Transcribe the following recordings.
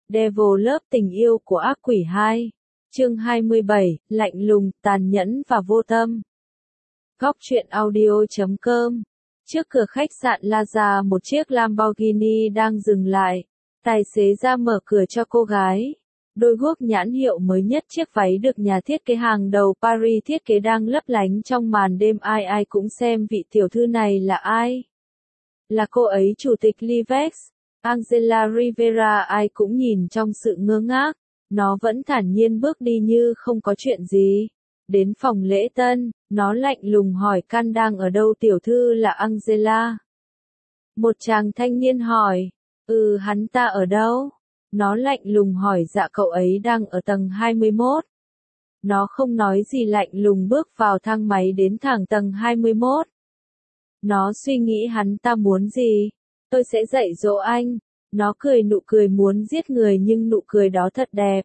Devil Love tình yêu của ác quỷ 2. Chương 27, lạnh lùng, tàn nhẫn và vô tâm. Góc truyện audio.com. Trước cửa khách sạn Plaza một chiếc Lamborghini đang dừng lại. Tài xế ra mở cửa cho cô gái. Đôi guốc nhãn hiệu mới nhất, chiếc váy được nhà thiết kế hàng đầu Paris thiết kế đang lấp lánh trong màn đêm. Ai ai cũng xem vị tiểu thư này là ai. Là cô ấy, chủ tịch Livex, Angela Rivera. Ai cũng nhìn trong sự ngơ ngác. Nó vẫn thản nhiên bước đi như không có chuyện gì. Đến phòng lễ tân, nó lạnh lùng hỏi Can đang ở đâu. Tiểu thư là Angela. Một chàng thanh niên hỏi. Hắn ta ở đâu? Nó lạnh lùng hỏi. Dạ cậu ấy đang ở tầng 21. Nó không nói gì, lạnh lùng bước vào thang máy đến thẳng tầng 21. Nó suy nghĩ hắn ta muốn gì? Tôi sẽ dạy dỗ anh. Nó cười nụ cười muốn giết người nhưng nụ cười đó thật đẹp.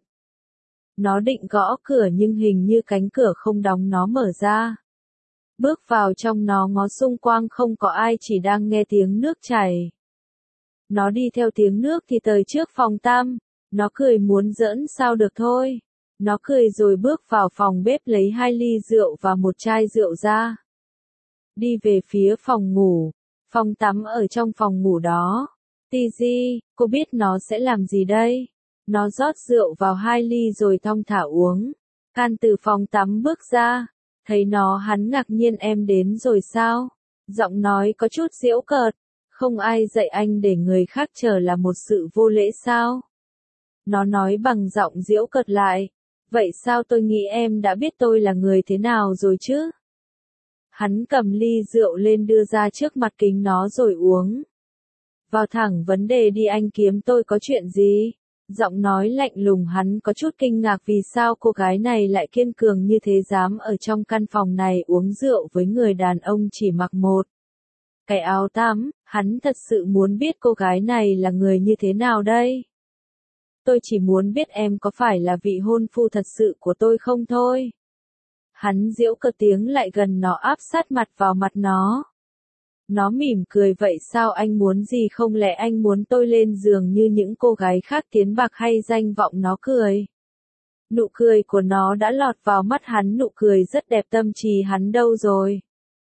Nó định gõ cửa nhưng hình như cánh cửa không đóng, nó mở ra. Bước vào trong, nó ngó xung quanh không có ai, chỉ đang nghe tiếng nước chảy. Nó đi theo tiếng nước thì tới trước phòng tắm. Nó cười muốn giỡn sao được thôi. Nó cười rồi bước vào phòng bếp lấy 2 ly rượu và một chai rượu ra. Đi về phía phòng ngủ. Phòng tắm ở trong phòng ngủ đó. Tizi, cô biết nó sẽ làm gì đây? Nó rót rượu vào 2 ly rồi thong thả uống. Can từ phòng tắm bước ra. Thấy nó, hắn ngạc nhiên. Em đến rồi sao? Giọng nói có chút giễu cợt. Không ai dạy anh để người khác chờ là một sự vô lễ sao? Nó nói bằng giọng giễu cợt lại. Vậy sao, tôi nghĩ em đã biết tôi là người thế nào rồi chứ? Hắn cầm ly rượu lên đưa ra trước mặt kính nó rồi uống. Vào thẳng vấn đề đi, anh kiếm tôi có chuyện gì? Giọng nói lạnh lùng. Hắn có chút kinh ngạc vì sao cô gái này lại kiên cường như thế, dám ở trong căn phòng này uống rượu với người đàn ông chỉ mặc một cái áo tắm. Hắn thật sự muốn biết cô gái này là người như thế nào đây. Tôi chỉ muốn biết em có phải là vị hôn phu thật sự của tôi không thôi. Hắn giễu cợt tiếng lại gần nó, áp sát mặt vào mặt nó. Nó mỉm cười. Vậy sao, anh muốn gì? Không lẽ anh muốn tôi lên giường như những cô gái khác, tiến bạc hay danh vọng? Nó cười. Nụ cười của nó đã lọt vào mắt hắn, nụ cười rất đẹp. Tâm trí hắn đâu rồi?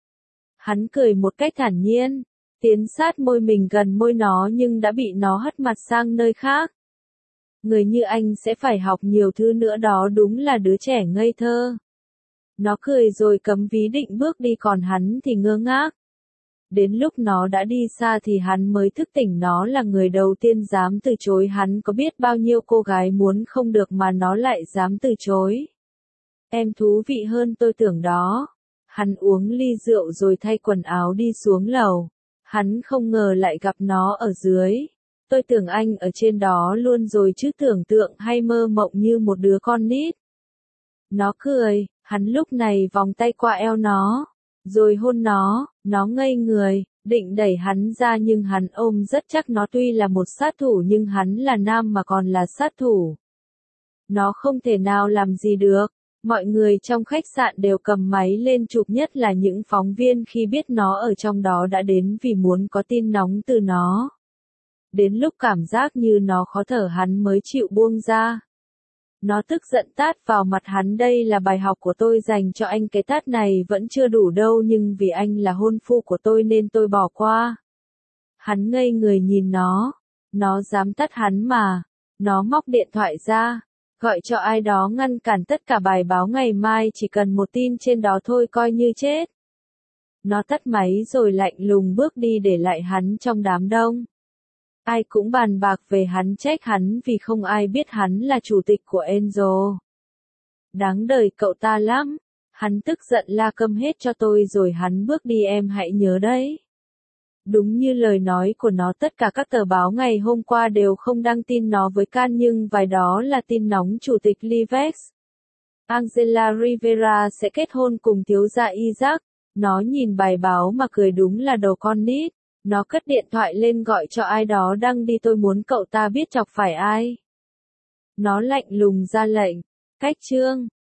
Hắn cười một cách thản nhiên, tiến sát môi mình gần môi nó nhưng đã bị nó hất mặt sang nơi khác. Người như anh sẽ phải học nhiều thứ nữa đó, đúng là đứa trẻ ngây thơ. Nó cười rồi cấm ví định bước đi, còn hắn thì ngơ ngác. Đến lúc nó đã đi xa thì hắn mới thức tỉnh. Nó là người đầu tiên dám từ chối. Hắn có biết bao nhiêu cô gái muốn không được mà nó lại dám từ chối. Em thú vị hơn tôi tưởng đó. Hắn uống ly rượu rồi thay quần áo đi xuống lầu. Hắn không ngờ lại gặp nó ở dưới. Tôi tưởng anh ở trên đó luôn rồi chứ, tưởng tượng hay mơ mộng như một đứa con nít. Nó cười. Hắn lúc này vòng tay qua eo nó, rồi hôn nó. Nó ngây người, định đẩy hắn ra nhưng hắn ôm rất chắc nó. Tuy là một sát thủ nhưng hắn là nam mà còn là sát thủ. Nó không thể nào làm gì được. Mọi người trong khách sạn đều cầm máy lên chụp, nhất là những phóng viên khi biết nó ở trong đó đã đến vì muốn có tin nóng từ nó. Đến lúc cảm giác như nó khó thở hắn mới chịu buông ra. Nó tức giận tát vào mặt hắn. Đây là bài học của tôi dành cho anh. Cái tát này vẫn chưa đủ đâu, nhưng vì anh là hôn phu của tôi nên tôi bỏ qua. Hắn ngây người nhìn nó. Nó dám tát hắn mà. Nó móc điện thoại ra, gọi cho ai đó ngăn cản tất cả bài báo ngày mai, chỉ cần một tin trên đó thôi coi như chết. Nó tắt máy rồi lạnh lùng bước đi để lại hắn trong đám đông. Ai cũng bàn bạc về hắn, trách hắn vì không ai biết hắn là chủ tịch của Angel. Đáng đời cậu ta lắm. Hắn tức giận la câm hết cho tôi rồi hắn bước đi. Em hãy nhớ đấy. Đúng như lời nói của nó, tất cả các tờ báo ngày hôm qua đều không đăng tin nó với Can, nhưng vài đó là tin nóng. Chủ tịch Livex, Angela Rivera sẽ kết hôn cùng thiếu gia Isaac. Nó nhìn bài báo mà cười, đúng là đồ con nít. Nó cất điện thoại lên gọi cho ai đó đang đi. Tôi muốn cậu ta biết chọc phải ai. Nó lạnh lùng ra lệnh. Cách chương